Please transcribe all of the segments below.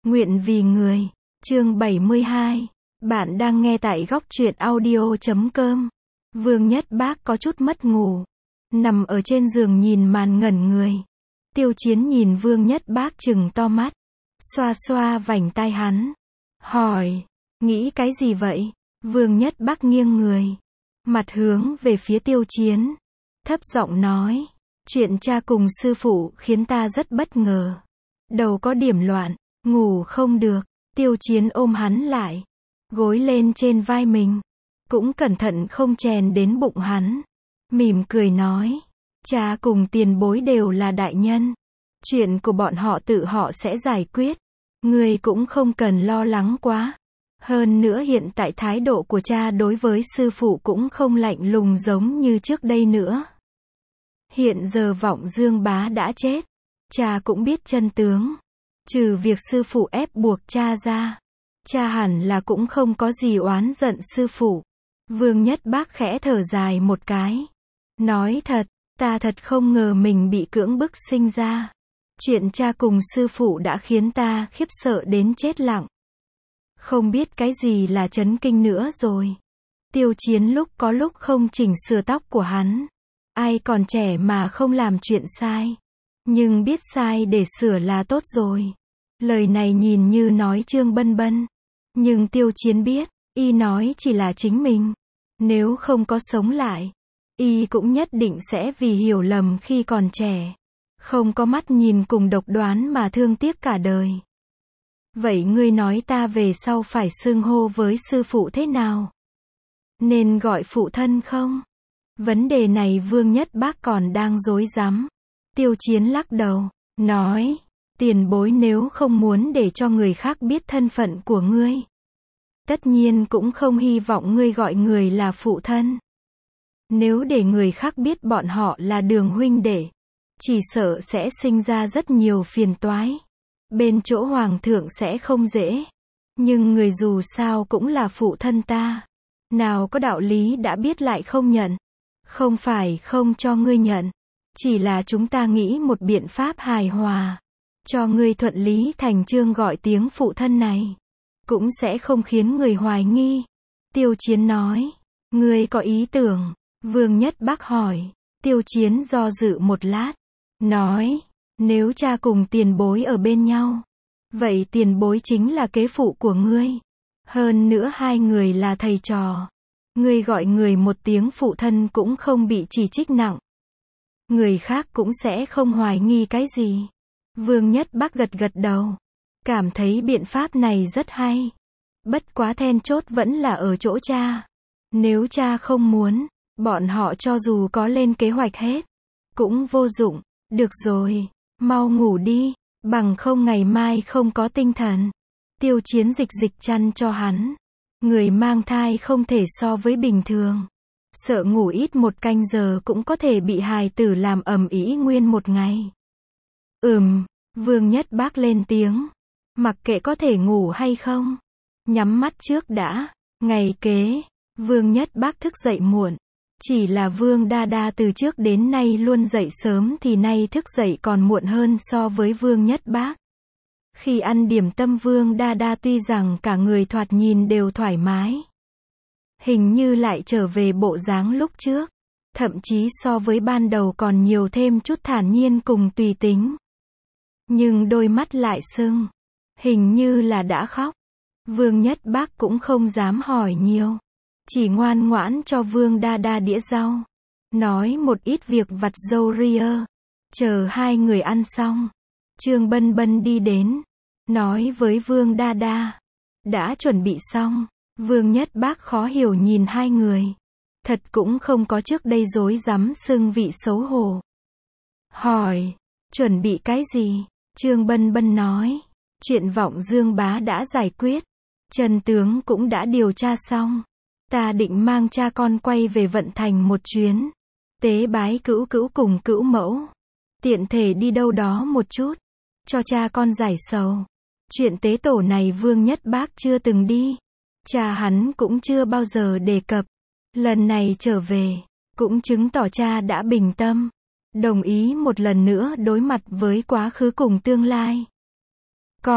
Nguyện vì người. Chương 72. Bạn đang nghe tại góc truyện audio.com. Vương Nhất Bác có chút mất ngủ. Nằm ở trên giường nhìn màn ngẩn người. Tiêu Chiến nhìn Vương Nhất Bác trừng to mắt. Xoa xoa vành tai hắn. Hỏi. Nghĩ cái gì vậy? Vương Nhất Bác nghiêng người. Mặt hướng về phía Tiêu Chiến. Thấp giọng nói. Chuyện cha cùng sư phụ khiến ta rất bất ngờ. Đầu có điểm loạn. Ngủ không được. Tiêu Chiến ôm hắn lại. Gối lên trên vai mình. Cũng cẩn thận không chèn đến bụng hắn. Mỉm cười nói. Cha cùng tiền bối đều là đại nhân. Chuyện của bọn họ tự họ sẽ giải quyết. Ngươi cũng không cần lo lắng quá. Hơn nữa hiện tại thái độ của cha đối với sư phụ cũng không lạnh lùng giống như trước đây nữa. Hiện giờ Vọng Dương Bá đã chết. Cha cũng biết chân tướng. Trừ việc sư phụ ép buộc cha ra. Cha hẳn là cũng không có gì oán giận sư phụ. Vương Nhất Bác khẽ thở dài một cái. Nói thật, ta thật không ngờ mình bị cưỡng bức sinh ra. Chuyện cha cùng sư phụ đã khiến ta khiếp sợ đến chết lặng. Không biết cái gì là chấn kinh nữa rồi. Tiêu Chiến lúc có lúc không chỉnh sửa tóc của hắn. Ai còn trẻ mà không làm chuyện sai. Nhưng biết sai để sửa là tốt rồi. Lời này nhìn như nói Trương Bân Bân. Nhưng Tiêu Chiến biết, y nói chỉ là chính mình. Nếu không có sống lại, y cũng nhất định sẽ vì hiểu lầm khi còn trẻ. Không có mắt nhìn cùng độc đoán mà thương tiếc cả đời. Vậy ngươi nói ta về sau phải xưng hô với sư phụ thế nào? Nên gọi phụ thân không? Vấn đề này Vương Nhất Bác còn đang rối rắm. Tiêu Chiến lắc đầu, nói, tiền bối nếu không muốn để cho người khác biết thân phận của ngươi. Tất nhiên cũng không hy vọng ngươi gọi người là phụ thân. Nếu để người khác biết bọn họ là Đường huynh đệ, chỉ sợ sẽ sinh ra rất nhiều phiền toái. Bên chỗ hoàng thượng sẽ không dễ. Nhưng người dù sao cũng là phụ thân ta. Nào có đạo lý đã biết lại không nhận. Không phải không cho ngươi nhận. Chỉ là chúng ta nghĩ một biện pháp hài hòa. Cho ngươi thuận lý thành chương gọi tiếng phụ thân này. Cũng sẽ không khiến người hoài nghi. Tiêu Chiến nói. Ngươi có ý tưởng? Vương Nhất Bác hỏi. Tiêu Chiến do dự một lát. Nói. Nếu cha cùng tiền bối ở bên nhau. Vậy tiền bối chính là kế phụ của ngươi. Hơn nữa hai người là thầy trò. Ngươi gọi người một tiếng phụ thân cũng không bị chỉ trích nặng. Người khác cũng sẽ không hoài nghi cái gì. Vương Nhất Bác gật gật đầu. Cảm thấy biện pháp này rất hay. Bất quá then chốt vẫn là ở chỗ cha. Nếu cha không muốn, bọn họ cho dù có lên kế hoạch hết, cũng vô dụng. Được rồi, mau ngủ đi, bằng không ngày mai không có tinh thần. Tiêu Chiến dịch chăn cho hắn. Người mang thai không thể so với bình thường. Sợ ngủ ít một canh giờ cũng có thể bị hài tử làm ầm ĩ nguyên một ngày. Vương Nhất Bác lên tiếng. Mặc kệ có thể ngủ hay không. Nhắm mắt trước đã. Ngày kế, Vương Nhất Bác thức dậy muộn. Chỉ là Vương Đa Đa từ trước đến nay luôn dậy sớm thì nay thức dậy còn muộn hơn so với Vương Nhất Bác. Khi ăn điểm tâm Vương Đa Đa tuy rằng cả người thoạt nhìn đều thoải mái. Hình như lại trở về bộ dáng lúc trước. Thậm chí so với ban đầu còn nhiều thêm chút thản nhiên cùng tùy tính. Nhưng đôi mắt lại sưng. Hình như là đã khóc. Vương Nhất Bác cũng không dám hỏi nhiều. Chỉ ngoan ngoãn cho Vương Đa Đa đĩa rau. Nói một ít việc vặt râu ria. Chờ hai người ăn xong. Trương Bân Bân đi đến. Nói với Vương Đa Đa. Đã chuẩn bị xong. Vương Nhất Bác khó hiểu nhìn hai người. Thật cũng không có trước đây rối rắm xưng vị xấu hổ. Hỏi. Chuẩn bị cái gì? Trương Bân Bân nói. Chuyện Vọng Dương Bá đã giải quyết. Trần tướng cũng đã điều tra xong. Ta định mang cha con quay về Vận Thành một chuyến. Tế bái cữu cữu cùng cữu mẫu. Tiện thể đi đâu đó một chút. Cho cha con giải sầu. Chuyện tế tổ này Vương Nhất Bác chưa từng đi. Cha hắn cũng chưa bao giờ đề cập. Lần này trở về, cũng chứng tỏ cha đã bình tâm. Đồng ý một lần nữa đối mặt với quá khứ cùng tương lai. Con,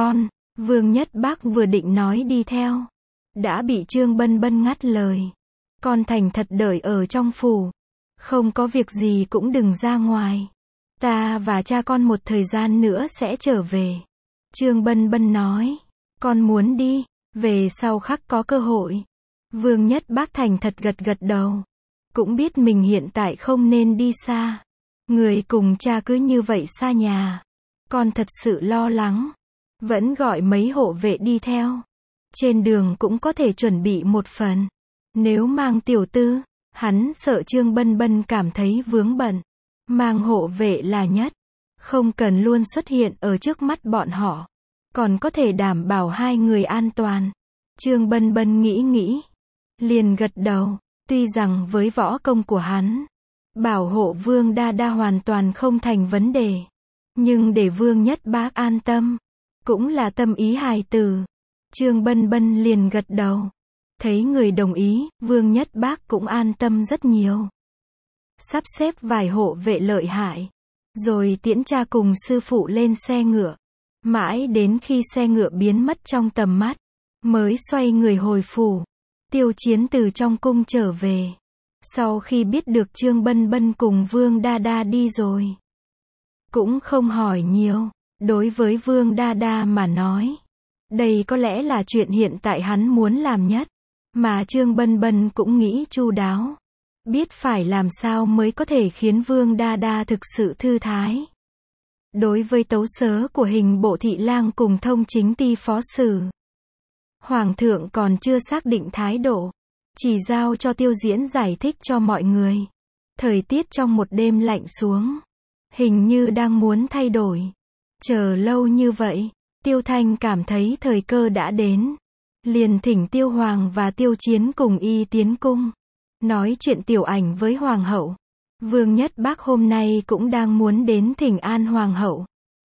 Vương Nhất Bác vừa định nói đi theo, đã bị Trương Bân Bân ngắt lời. Con thành thật đợi ở trong phủ. Không có việc gì cũng đừng ra ngoài. Ta và cha con một thời gian nữa sẽ trở về. Trương Bân Bân nói. Con muốn đi, về sau khắc có cơ hội. Vương Nhất Bác thành thật gật gật đầu. Cũng biết mình hiện tại không nên đi xa. Người cùng cha cứ như vậy xa nhà. Con thật sự lo lắng. Vẫn gọi mấy hộ vệ đi theo. Trên đường cũng có thể chuẩn bị một phần. Nếu mang tiểu tư, hắn sợ Trương Bân Bân cảm thấy vướng bận. Mang hộ vệ là nhất. Không cần luôn xuất hiện ở trước mắt bọn họ. Còn có thể đảm bảo hai người an toàn. Trương Bân Bân nghĩ. Liền gật đầu. Tuy rằng với võ công của hắn, bảo hộ Vương Đa Đa hoàn toàn không thành vấn đề. Nhưng để Vương Nhất Bác an tâm, cũng là tâm ý hài tử. Trương Bân Bân liền gật đầu. Thấy người đồng ý, Vương Nhất Bác cũng an tâm rất nhiều. Sắp xếp vài hộ vệ lợi hại. Rồi tiễn cha cùng sư phụ lên xe ngựa. Mãi đến khi xe ngựa biến mất trong tầm mắt, mới xoay người hồi phủ. Tiêu Chiến từ trong cung trở về. Sau khi biết được Trương Bân Bân cùng Vương Đa Đa đi rồi, cũng không hỏi nhiều. Đối với Vương Đa Đa mà nói, đây có lẽ là chuyện hiện tại hắn muốn làm nhất. Mà Trương Bân Bân cũng nghĩ chu đáo. Biết phải làm sao mới có thể khiến Vương Đa Đa thực sự thư thái. Đối với tấu sớ của hình bộ thị lang cùng thông chính ty phó sử, Hoàng thượng còn chưa xác định thái độ. Chỉ giao cho Tiêu Diễn giải thích cho mọi người. Thời tiết trong một đêm lạnh xuống. Hình như đang muốn thay đổi. Chờ lâu như vậy, Tiêu Thanh cảm thấy thời cơ đã đến. Liền thỉnh Tiêu Hoàng và Tiêu Chiến cùng y tiến cung. Nói chuyện tiểu ảnh với Hoàng hậu. Vương Nhất Bác hôm nay cũng đang muốn đến thỉnh an Hoàng hậu.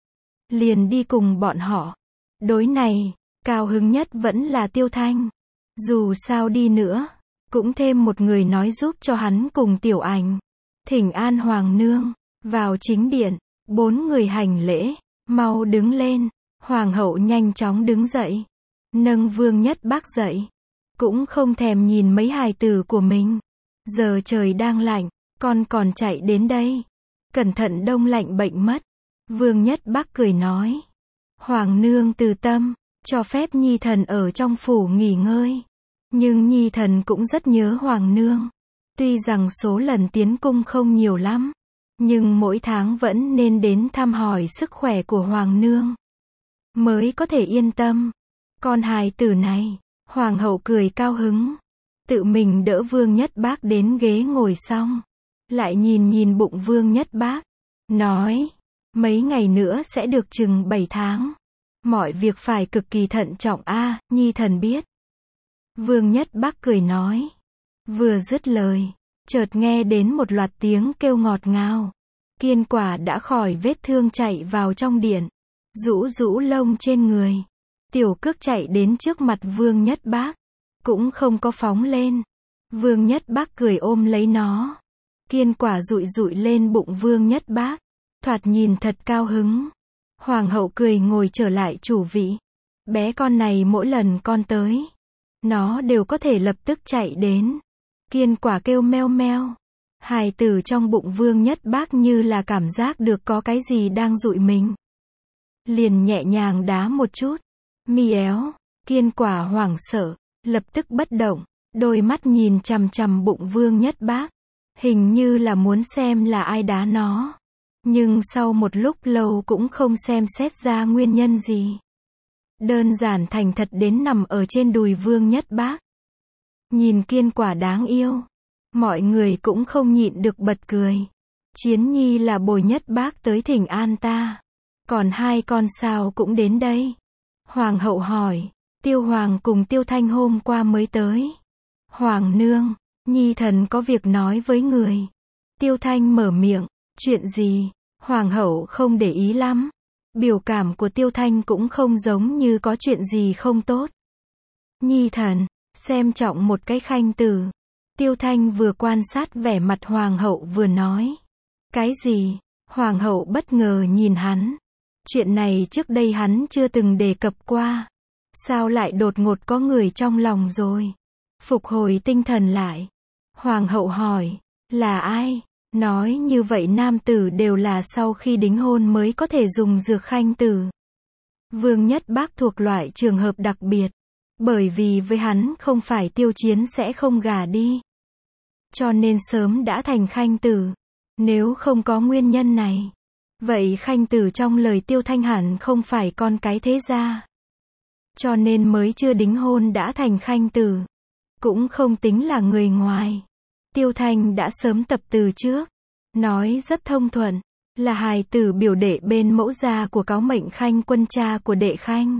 Liền đi cùng bọn họ. Đối này, cao hứng nhất vẫn là Tiêu Thanh. Dù sao đi nữa, cũng thêm một người nói giúp cho hắn cùng tiểu ảnh. Thỉnh an Hoàng nương, vào chính điện, 4 người hành lễ, mau đứng lên. Hoàng hậu nhanh chóng đứng dậy, nâng Vương Nhất Bác dậy. Cũng không thèm nhìn mấy hài tử của mình. Giờ trời đang lạnh, con còn chạy đến đây. Cẩn thận đông lạnh bệnh mất. Vương Nhất Bác cười nói. Hoàng nương từ tâm, cho phép nhi thần ở trong phủ nghỉ ngơi. Nhưng nhi thần cũng rất nhớ Hoàng nương. Tuy rằng số lần tiến cung không nhiều lắm, nhưng mỗi tháng vẫn nên đến thăm hỏi sức khỏe của Hoàng nương, mới có thể yên tâm. Con hài tử này, Hoàng hậu cười cao hứng. Tự mình đỡ Vương Nhất Bác đến ghế ngồi xong. Lại nhìn bụng Vương Nhất Bác. Nói, mấy ngày nữa sẽ được chừng 7 tháng. Mọi việc phải cực kỳ thận trọng nhi thần biết. Vương Nhất Bác cười nói. Vừa dứt lời, chợt nghe đến một loạt tiếng kêu ngọt ngào. Kiên Quả đã khỏi vết thương chạy vào trong điện. Rũ lông trên người. Tiểu Cước chạy đến trước mặt Vương Nhất Bác. Cũng không có phóng lên. Vương Nhất Bác cười ôm lấy nó. Kiên Quả dụi lên bụng Vương Nhất Bác. Thoạt nhìn thật cao hứng. Hoàng hậu cười ngồi trở lại chủ vị. Bé con này mỗi lần con tới, nó đều có thể lập tức chạy đến. Kiên Quả kêu meo meo. Hài tử trong bụng Vương Nhất Bác như là cảm giác được có cái gì đang dụi mình. Liền nhẹ nhàng đá một chút. Mi éo. Kiên Quả hoảng sợ, lập tức bất động. Đôi mắt nhìn chằm chằm bụng Vương Nhất Bác. Hình như là muốn xem là ai đá nó. Nhưng sau một lúc lâu cũng không xem xét ra nguyên nhân gì. Đơn giản thành thật đến nằm ở trên đùi Vương Nhất Bác. Nhìn Kiên Quả đáng yêu. Mọi người cũng không nhịn được bật cười. Chiến nhi là bồi Nhất Bác tới thỉnh an ta. Còn hai con sao cũng đến đây. Hoàng hậu hỏi. Tiêu Hoàng cùng Tiêu Thanh hôm qua mới tới. Hoàng nương, nhi thần có việc nói với người. Tiêu Thanh mở miệng. Chuyện gì? Hoàng hậu không để ý lắm. Biểu cảm của Tiêu Thanh cũng không giống như có chuyện gì không tốt. Nhi thần, xem trọng một cái khanh tử. Tiêu Thanh vừa quan sát vẻ mặt Hoàng hậu vừa nói. Cái gì? Hoàng hậu bất ngờ nhìn hắn. Chuyện này trước đây hắn chưa từng đề cập qua. Sao lại đột ngột có người trong lòng rồi? Phục hồi tinh thần lại. Hoàng hậu hỏi, là ai? Nói như vậy nam tử đều là sau khi đính hôn mới có thể dùng dược khanh tử. Vương Nhất Bác thuộc loại trường hợp đặc biệt. Bởi vì với hắn không phải Tiêu Chiến sẽ không gả đi. Cho nên sớm đã thành khanh tử. Nếu không có nguyên nhân này, vậy khanh tử trong lời Tiêu Thanh hẳn không phải con cái thế gia. Cho nên mới chưa đính hôn đã thành khanh tử. Cũng không tính là người ngoài. Tiêu Thanh đã sớm tập từ trước. Nói rất thông thuận. Là hài tử biểu đệ bên mẫu gia của Cáo Mệnh Khanh, quân cha của đệ khanh.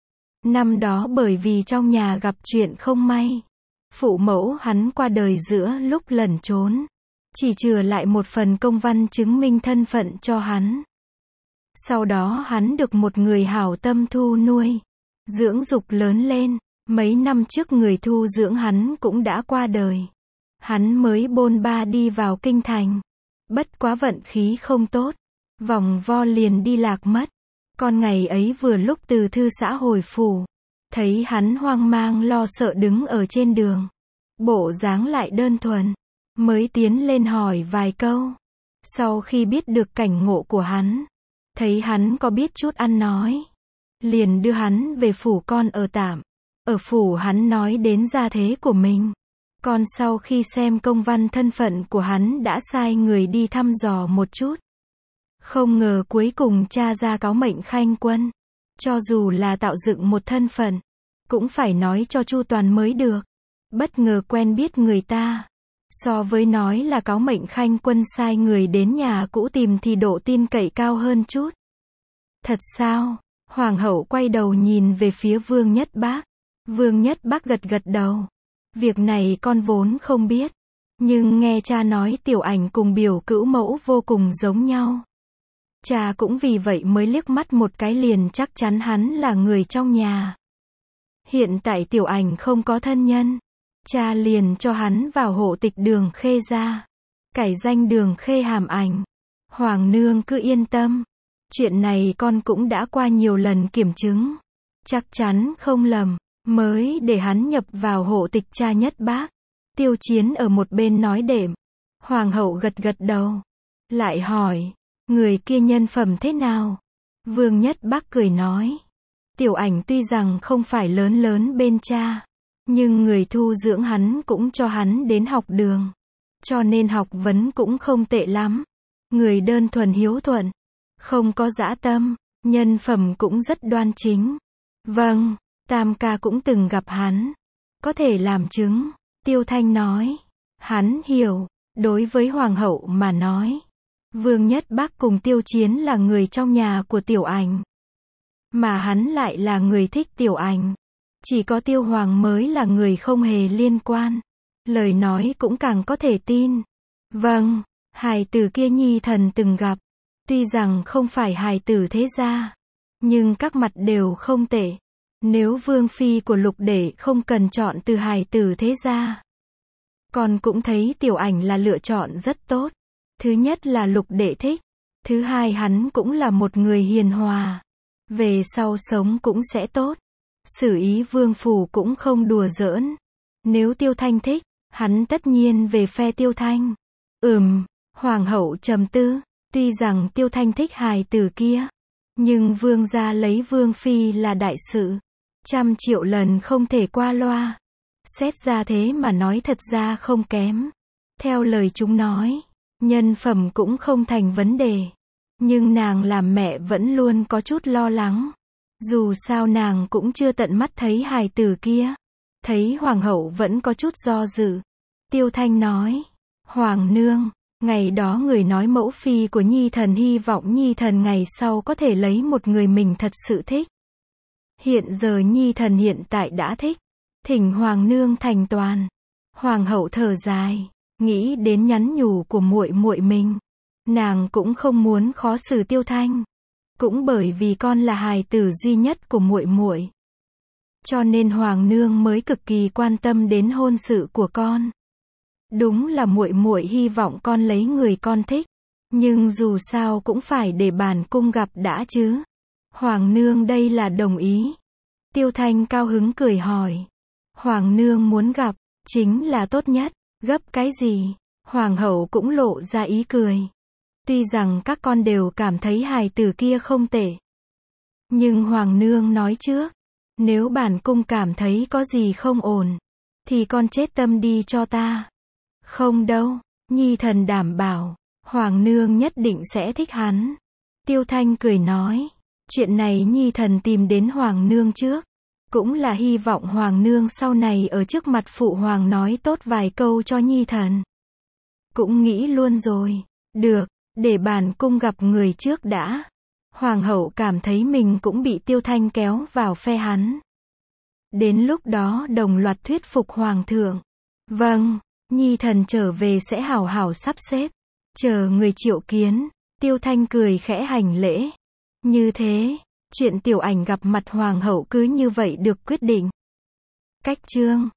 Năm đó bởi vì trong nhà gặp chuyện không may. Phụ mẫu hắn qua đời giữa lúc lẩn trốn. Chỉ chừa lại một phần công văn chứng minh thân phận cho hắn. Sau đó hắn được một người hảo tâm thu nuôi. Dưỡng dục lớn lên. Mấy năm trước người thu dưỡng hắn cũng đã qua đời. Hắn mới bôn ba đi vào kinh thành. Bất quá vận khí không tốt. Vòng vo liền đi lạc mất. Con ngày ấy vừa lúc từ thư xã hồi phủ. Thấy hắn hoang mang lo sợ đứng ở trên đường. Bộ dáng lại đơn thuần. Mới tiến lên hỏi vài câu. Sau khi biết được cảnh ngộ của hắn. Thấy hắn có biết chút ăn nói. Liền đưa hắn về phủ con ở tạm. Ở phủ hắn nói đến gia thế của mình. Còn sau khi xem công văn thân phận của hắn đã sai người đi thăm dò một chút. Không ngờ cuối cùng tra ra Cáo Mệnh Khanh quân. Cho dù là tạo dựng một thân phận, cũng phải nói cho chu toàn mới được. Bất ngờ quen biết người ta. So với nói là Cáo Mệnh Khanh quân sai người đến nhà cũ tìm thì độ tin cậy cao hơn chút. Thật sao? Hoàng hậu quay đầu nhìn về phía Vương Nhất Bác. Vương Nhất Bác gật gật đầu. Việc này con vốn không biết. Nhưng nghe cha nói Tiểu Ảnh cùng biểu cữu mẫu vô cùng giống nhau. Cha cũng vì vậy mới liếc mắt một cái liền chắc chắn hắn là người trong nhà. Hiện tại Tiểu Ảnh không có thân nhân. Cha liền cho hắn vào hộ tịch Đường Khê gia. Cải danh Đường Khê Hàm Ảnh. Hoàng nương cứ yên tâm. Chuyện này con cũng đã qua nhiều lần kiểm chứng. Chắc chắn không lầm. Mới để hắn nhập vào hộ tịch cha Nhất Bác. Tiêu Chiến ở một bên nói đệm. Hoàng hậu gật gật đầu. Lại hỏi. Người kia nhân phẩm thế nào? Vương Nhất Bác cười nói. Tiểu Ảnh tuy rằng không phải lớn lớn bên cha. Nhưng người thu dưỡng hắn cũng cho hắn đến học đường. Cho nên học vấn cũng không tệ lắm. Người đơn thuần hiếu thuận. Không có dã tâm. Nhân phẩm cũng rất đoan chính. Vâng. Tam ca cũng từng gặp hắn. Có thể làm chứng. Tiêu Thanh nói. Hắn hiểu. Đối với Hoàng hậu mà nói. Vương Nhất Bác cùng Tiêu Chiến là người trong nhà của Tiểu Ảnh. Mà hắn lại là người thích Tiểu Ảnh. Chỉ có Tiêu Hoàng mới là người không hề liên quan. Lời nói cũng càng có thể tin. Vâng. Hài tử kia Nhi thần từng gặp. Tuy rằng không phải hài tử thế gia. Nhưng các mặt đều không tệ. Nếu vương phi của Lục Đệ không cần chọn từ hài tử thế gia. Con cũng thấy Tiểu Ảnh là lựa chọn rất tốt. Thứ nhất là Lục Đệ thích. Thứ hai hắn cũng là một người hiền hòa. Về sau sống cũng sẽ tốt. Xử ý vương phủ cũng không đùa giỡn. Nếu Tiêu Thanh thích, hắn tất nhiên về phe Tiêu Thanh. Hoàng hậu trầm tư. Tuy rằng Tiêu Thanh thích hài tử kia. Nhưng vương gia lấy vương phi là đại sự. 100 triệu lần không thể qua loa. Xét ra thế mà nói thật ra không kém. Theo lời chúng nói, nhân phẩm cũng không thành vấn đề. Nhưng nàng làm mẹ vẫn luôn có chút lo lắng. Dù sao nàng cũng chưa tận mắt thấy hài tử kia. Thấy hoàng hậu vẫn có chút do dự. Tiêu Thanh nói, Hoàng nương, ngày đó người nói mẫu phi của Nhi thần hy vọng Nhi thần ngày sau có thể lấy một người mình thật sự thích. Hiện giờ Nhi thần hiện tại đã thích. Thỉnh Hoàng nương thành toàn. Hoàng hậu thở dài, nghĩ đến nhắn nhủ của muội muội mình. Nàng cũng không muốn khó xử Tiêu Thanh. Cũng bởi vì con là hài tử duy nhất của muội muội. Cho nên Hoàng nương mới cực kỳ quan tâm đến hôn sự của con. Đúng là muội muội hy vọng con lấy người con thích. Nhưng dù sao cũng phải để bản cung gặp đã chứ. Hoàng nương đây là đồng ý. Tiêu Thanh cao hứng cười hỏi. Hoàng nương muốn gặp, chính là tốt nhất, gấp cái gì? Hoàng hậu cũng lộ ra ý cười. Tuy rằng các con đều cảm thấy hài tử kia không tệ. Nhưng Hoàng nương nói trước, nếu bản cung cảm thấy có gì không ổn, thì con chết tâm đi cho ta. Không đâu, nhi thần đảm bảo, Hoàng nương nhất định sẽ thích hắn. Tiêu Thanh cười nói, chuyện này nhi thần tìm đến Hoàng nương trước. Cũng là hy vọng Hoàng nương sau này ở trước mặt phụ hoàng nói tốt vài câu cho nhi thần. Cũng nghĩ luôn rồi, được, để bản cung gặp người trước đã. Hoàng hậu cảm thấy mình cũng bị Tiêu Thanh kéo vào phe hắn. Đến lúc đó đồng loạt thuyết phục hoàng thượng. Vâng, nhi thần trở về sẽ hảo hảo sắp xếp. Chờ người triệu kiến. Tiêu Thanh cười khẽ hành lễ. Như thế, chuyện Tiểu Ảnh gặp mặt hoàng hậu cứ như vậy được quyết định. Cách chương